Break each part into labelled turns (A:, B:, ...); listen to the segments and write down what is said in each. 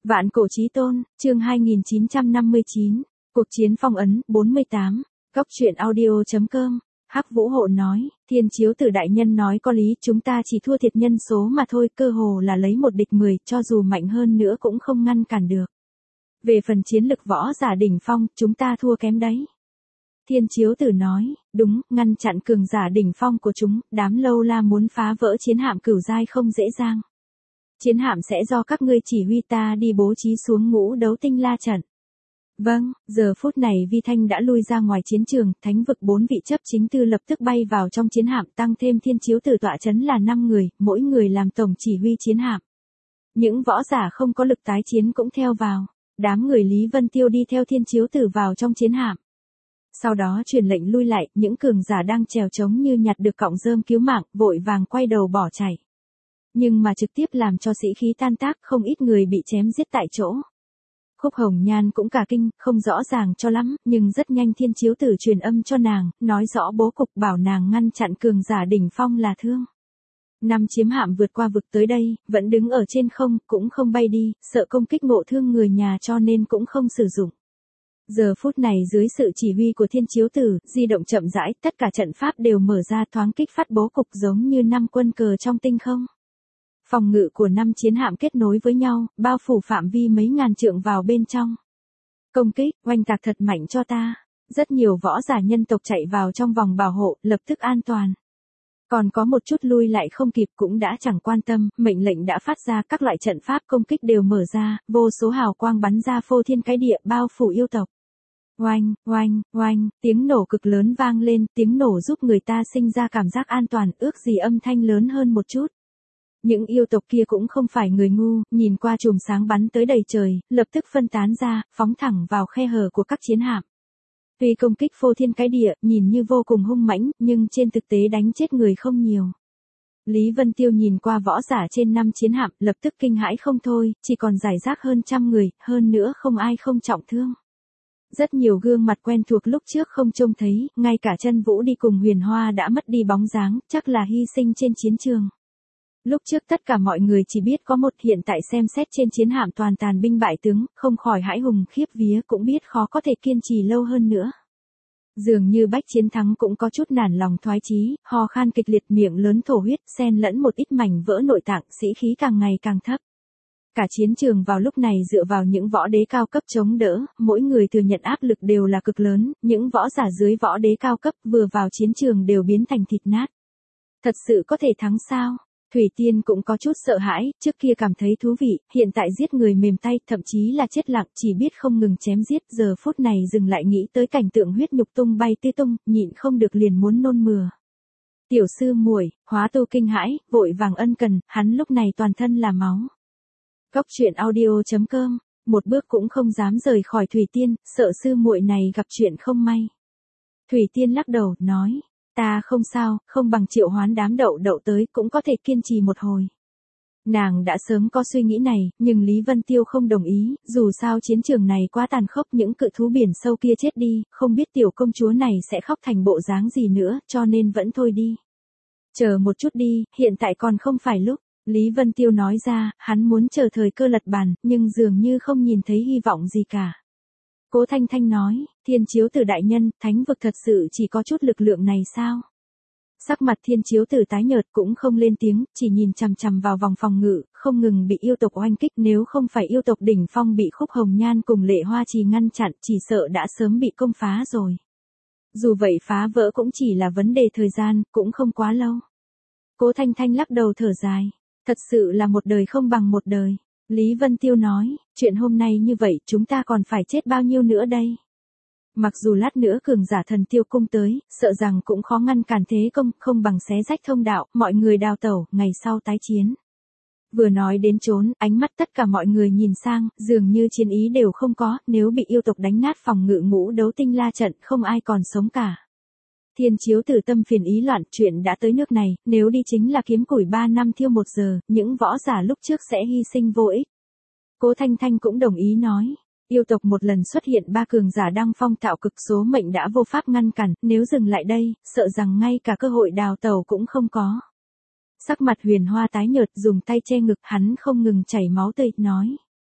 A: Vạn cổ chí tôn, chương 2959, cuộc chiến phong ấn, 48, góc truyện audio.com, Hắc Vũ Hộ nói, Thiên Chiếu Tử đại nhân nói có lý, chúng ta chỉ thua thiệt nhân số mà thôi, cơ hồ là lấy một địch 10, cho dù mạnh hơn nữa cũng không ngăn cản được. Về phần chiến lực võ giả đỉnh phong, chúng ta thua kém đấy. Thiên Chiếu Tử nói, đúng, ngăn chặn cường giả đỉnh phong của chúng, đám lâu la muốn phá vỡ chiến hạm cửu giai không dễ dàng. Chiến hạm sẽ do các ngươi chỉ huy, ta đi bố trí xuống ngũ đấu tinh la trận. Vâng, giờ phút này Vi Thanh đã lui ra ngoài chiến trường, thánh vực 4 vị chấp chính tư lập tức bay vào trong chiến hạm, tăng thêm Thiên Chiếu Tử tọa chấn là 5 người, mỗi người làm tổng chỉ huy chiến hạm. Những võ giả không có lực tái chiến cũng theo vào, đám người Lý Vân Tiêu đi theo Thiên Chiếu Tử vào trong chiến hạm. Sau đó truyền lệnh lui lại, những cường giả đang trèo trống như nhặt được cọng rơm cứu mạng, vội vàng quay đầu bỏ chạy. Nhưng mà trực tiếp làm cho sĩ khí tan tác, không ít người bị chém giết tại chỗ. Khúc Hồng Nhan cũng cả kinh, không rõ ràng cho lắm, nhưng rất nhanh Thiên Chiếu Tử truyền âm cho nàng, nói rõ bố cục, bảo nàng ngăn chặn cường giả đỉnh phong là Thương. 5 chiếm hạm vượt qua vực tới đây, vẫn đứng ở trên không, cũng không bay đi, sợ công kích ngộ thương người nhà cho nên cũng không sử dụng. Giờ phút này dưới sự chỉ huy của Thiên Chiếu Tử, di động chậm rãi, tất cả trận pháp đều mở ra, thoáng kích phát bố cục giống như 5 quân cờ trong tinh không. Phòng ngự của 5 chiến hạm kết nối với nhau, bao phủ phạm vi mấy ngàn trượng vào bên trong. Công kích, oanh tạc thật mạnh cho ta. Rất nhiều võ giả nhân tộc chạy vào trong vòng bảo hộ, lập tức an toàn. Còn có một chút lui lại không kịp cũng đã chẳng quan tâm, mệnh lệnh đã phát ra, các loại trận pháp công kích đều mở ra, vô số hào quang bắn ra phô thiên cái địa, bao phủ yêu tộc. Oanh, oanh, oanh, tiếng nổ cực lớn vang lên, tiếng nổ giúp người ta sinh ra cảm giác an toàn, ước gì âm thanh lớn hơn một chút. Những yêu tộc kia cũng không phải người ngu, nhìn qua chùm sáng bắn tới đầy trời, lập tức phân tán ra, phóng thẳng vào khe hở của các chiến hạm. Tuy công kích phô thiên cái địa, nhìn như vô cùng hung mãnh, nhưng trên thực tế đánh chết người không nhiều. Lý Vân Tiêu nhìn qua võ giả trên 5 chiến hạm, lập tức kinh hãi không thôi, chỉ còn rải rác hơn 100 người, hơn nữa không ai không trọng thương. Rất nhiều gương mặt quen thuộc lúc trước không trông thấy, ngay cả Chân Vũ đi cùng Huyền Hoa đã mất đi bóng dáng, chắc là hy sinh trên chiến trường. Lúc trước tất cả mọi người chỉ biết có một, hiện tại xem xét trên chiến hạm toàn tàn binh bại tướng, không khỏi hãi hùng khiếp vía, cũng biết khó có thể kiên trì lâu hơn nữa. Dường như Bách Chiến Thắng cũng có chút nản lòng thoái chí, ho khan kịch liệt, miệng lớn thổ huyết, xen lẫn một ít mảnh vỡ nội tạng, sĩ khí càng ngày càng thấp. Cả chiến trường vào lúc này dựa vào những võ đế cao cấp chống đỡ, mỗi người thừa nhận áp lực đều là cực lớn, những võ giả dưới võ đế cao cấp vừa vào chiến trường đều biến thành thịt nát. Thật sự có thể thắng sao? Thủy Tiên cũng có chút sợ hãi, trước kia cảm thấy thú vị, hiện tại giết người mềm tay, thậm chí là chết lặng, chỉ biết không ngừng chém giết, giờ phút này dừng lại nghĩ tới cảnh tượng huyết nhục tung bay tứ tung, nhịn không được liền muốn nôn mửa. Tiểu sư muội, Hóa Tu kinh hãi, vội vàng ân cần, hắn lúc này toàn thân là máu. Góc truyện audio.com, một bước cũng không dám rời khỏi Thủy Tiên, sợ sư muội này gặp chuyện không may. Thủy Tiên lắc đầu, nói, ta không sao, không bằng triệu hoán đám đậu đậu tới, cũng có thể kiên trì một hồi. Nàng đã sớm có suy nghĩ này, nhưng Lý Vân Tiêu không đồng ý, dù sao chiến trường này quá tàn khốc, những cự thú biển sâu kia chết đi, không biết tiểu công chúa này sẽ khóc thành bộ dáng gì nữa, cho nên vẫn thôi đi. Chờ một chút đi, hiện tại còn không phải lúc. Lý Vân Tiêu nói ra, hắn muốn chờ thời cơ lật bàn, nhưng dường như không nhìn thấy hy vọng gì cả. Cố Thanh Thanh nói, Thiên Chiếu Tử đại nhân, thánh vực thật sự chỉ có chút lực lượng này sao? Sắc mặt Thiên Chiếu Tử tái nhợt cũng không lên tiếng, chỉ nhìn chằm chằm vào vòng phòng ngự, không ngừng bị yêu tộc oanh kích, nếu không phải yêu tộc đỉnh phong bị Khúc Hồng Nhan cùng Lệ Hoa Trì ngăn chặn, chỉ sợ đã sớm bị công phá rồi. Dù vậy phá vỡ cũng chỉ là vấn đề thời gian, cũng không quá lâu. Cố Thanh Thanh lắc đầu thở dài. Thật sự là một đời không bằng một đời. Lý Vân Tiêu nói, chuyện hôm nay như vậy chúng ta còn phải chết bao nhiêu nữa đây? Mặc dù lát nữa cường giả Thần Tiêu cung tới, sợ rằng cũng khó ngăn cản thế công, không bằng xé rách thông đạo, mọi người đào tẩu, ngày sau tái chiến. Vừa nói đến trốn, ánh mắt tất cả mọi người nhìn sang, dường như chiến ý đều không có, nếu bị yêu tộc đánh nát phòng ngự ngũ đấu tinh la trận, không ai còn sống cả. Thiên Chiếu Tử tâm phiền ý loạn, chuyện đã tới nước này, nếu đi chính là kiếm củi 3 năm thiêu 1 giờ, những võ giả lúc trước sẽ hy sinh vô ích. Cố Thanh Thanh cũng đồng ý nói, yêu tộc một lần xuất hiện 3 cường giả đăng phong tạo cực, số mệnh đã vô pháp ngăn cản, nếu dừng lại đây, sợ rằng ngay cả cơ hội đào tẩu cũng không có. Sắc mặt Huyền Hoa tái nhợt, dùng tay che ngực, hắn không ngừng chảy máu tươi, nói.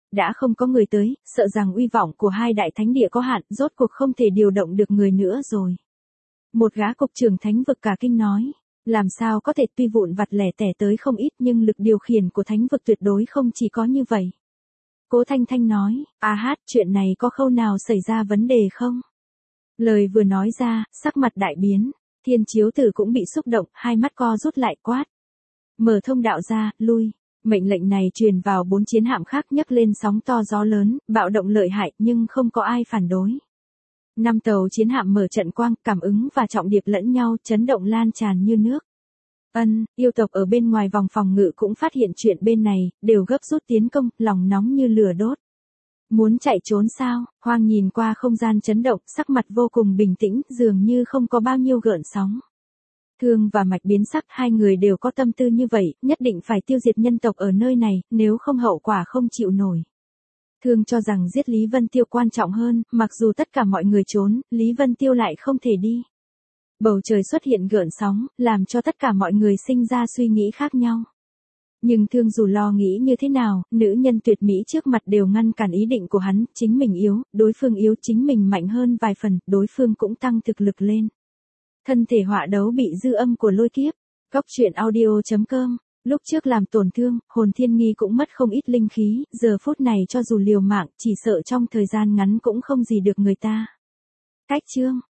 A: đã không có người tới, sợ rằng uy vọng của hai đại thánh địa có hạn, rốt cuộc không thể điều động được người nữa rồi. Một gã cục trưởng thánh vực cả kinh nói, làm sao có thể, tuy vụn vặt lẻ tẻ tới không ít nhưng lực điều khiển của thánh vực tuyệt đối không chỉ có như vậy. Cố Thanh Thanh nói, chuyện này có khâu nào xảy ra vấn đề không? Lời vừa nói ra, sắc mặt đại biến, Thiên Chiếu Tử cũng bị xúc động, hai mắt co rút lại quát. Mở thông đạo ra, lui. Mệnh lệnh này truyền vào 4 chiến hạm khác nhấc lên sóng to gió lớn, bạo động lợi hại nhưng không có ai phản đối. 5 tàu chiến hạm mở trận quang, cảm ứng và trọng điệp lẫn nhau, chấn động lan tràn như nước. Yêu tộc ở bên ngoài vòng phòng ngự cũng phát hiện chuyện bên này, đều gấp rút tiến công, lòng nóng như lửa đốt. Muốn chạy trốn sao? Hoang nhìn qua không gian chấn động, sắc mặt vô cùng bình tĩnh, dường như không có bao nhiêu gợn sóng. Thương và Mạch biến sắc, hai người đều có tâm tư như vậy, nhất định phải tiêu diệt nhân tộc ở nơi này, nếu không hậu quả không chịu nổi. Thương cho rằng giết Lý Vân Tiêu quan trọng hơn, mặc dù tất cả mọi người trốn, Lý Vân Tiêu lại không thể đi. Bầu trời xuất hiện gợn sóng, làm cho tất cả mọi người sinh ra suy nghĩ khác nhau. Nhưng Thương dù lo nghĩ như thế nào, nữ nhân tuyệt mỹ trước mặt đều ngăn cản ý định của hắn, chính mình yếu, đối phương yếu, chính mình mạnh hơn vài phần, đối phương cũng tăng thực lực lên. Thân thể họa đấu bị dư âm của lôi kiếp. Góc truyện audio.com. Lúc trước làm tổn thương, hồn thiên nghi cũng mất không ít linh khí, giờ phút này cho dù liều mạng, chỉ sợ trong thời gian ngắn cũng không gì được người ta. Cách chương.